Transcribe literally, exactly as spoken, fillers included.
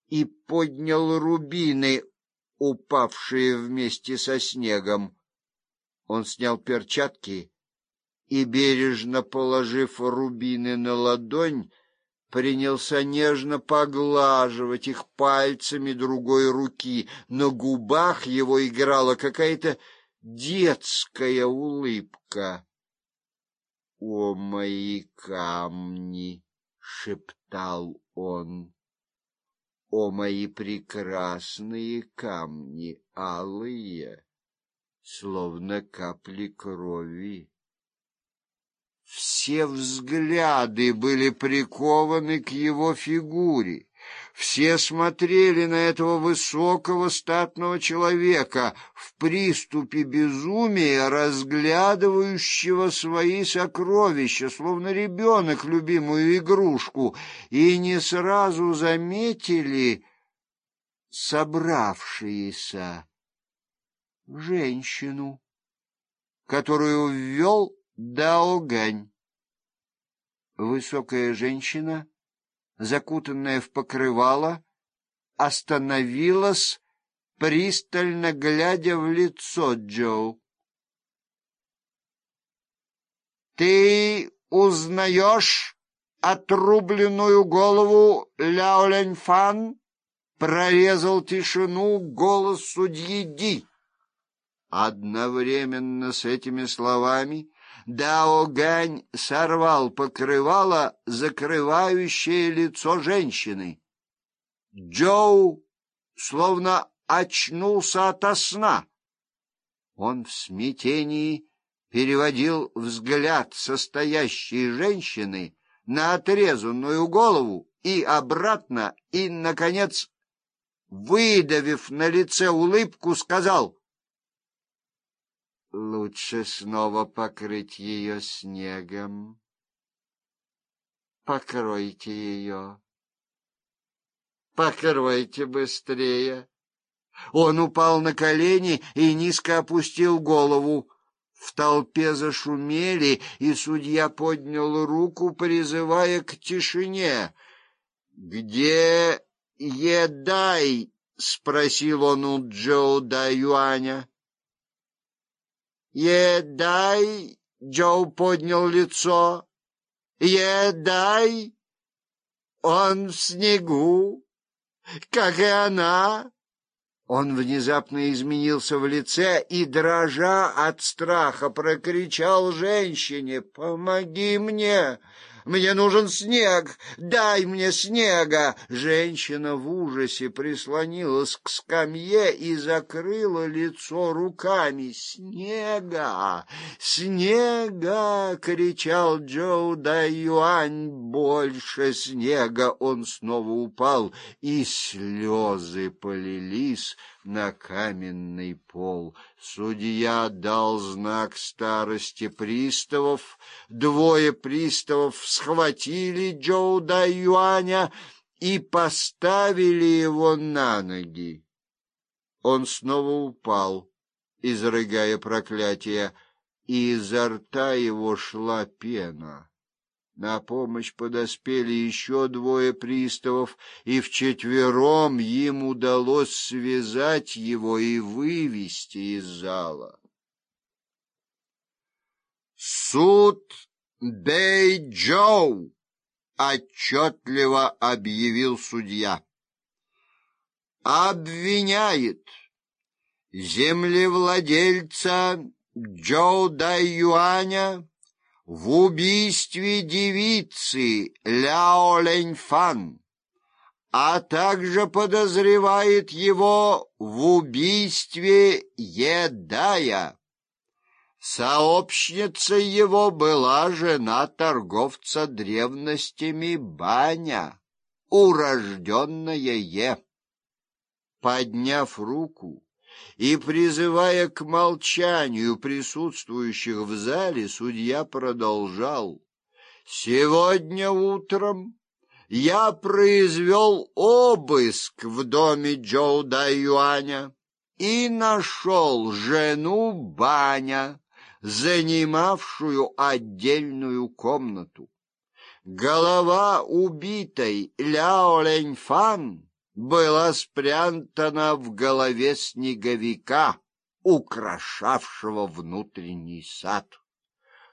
и поднял рубины, упавшие вместе со снегом. Он снял перчатки и, бережно положив рубины на ладонь, принялся нежно поглаживать их пальцами другой руки. На губах его играла какая-то детская улыбка. — О, мои камни! — шептал он. — О, мои прекрасные камни, алые, словно капли крови! Все взгляды были прикованы к его фигуре. Все смотрели на этого высокого статного человека в приступе безумия, разглядывающего свои сокровища, словно ребенок любимую игрушку, и не сразу заметили собравшиеся женщину, которую ввел Дао Гань. Высокая женщина, закутанная в покрывало, остановилась, пристально глядя в лицо Джоу. — Ты узнаешь отрубленную голову Ляо Ляньфан? — прорезал тишину голос судьи Ди. Одновременно с этими словами Дао Гань сорвал покрывало, закрывающее лицо женщины. Джоу словно очнулся ото сна. Он в смятении переводил взгляд состоящей женщины на отрезанную голову и обратно, и, наконец, выдавив на лице улыбку, сказал: лучше снова покрыть ее снегом. Покройте ее. Покройте быстрее. Он упал на колени и низко опустил голову. В толпе зашумели, и судья поднял руку, призывая к тишине. — Где Едай? — спросил он у Джоу Даюаня. «Едай!» — Джоу поднял лицо. «Едай! Он в снегу, как и она!» Он внезапно изменился в лице и, дрожа от страха, прокричал женщине: «Помоги мне! Мне нужен снег! Дай мне снега!» Женщина в ужасе прислонилась к скамье и закрыла лицо руками. «Снега! Снега!» — кричал Джоу Даюань. «Больше снега!» Он снова упал, и слезы полились на каменный пол. Судья дал знак старости приставов. Двое приставов схватили Джоу Даюаня и поставили его на ноги. Он снова упал, изрыгая проклятия, и изо рта его шла пена. На помощь подоспели еще двое приставов, и вчетвером им удалось связать его и вывести из зала. «Суд Бэйчжоу!» — отчетливо объявил судья. «Обвиняет землевладельца Джоу Даюаня в убийстве девицы Ляо Ляньфан, а также подозревает его в убийстве Едая. Сообщницей его была жена торговца древностями Баня, урожденная Е». Подняв руку и призывая к молчанию присутствующих в зале, судья продолжал: «Сегодня утром я произвел обыск в доме Джоу Даюаня и нашел жену Баня, занимавшую отдельную комнату. Голова убитой Ляо Ляньфан была спрятана в голове снеговика, украшавшего внутренний сад.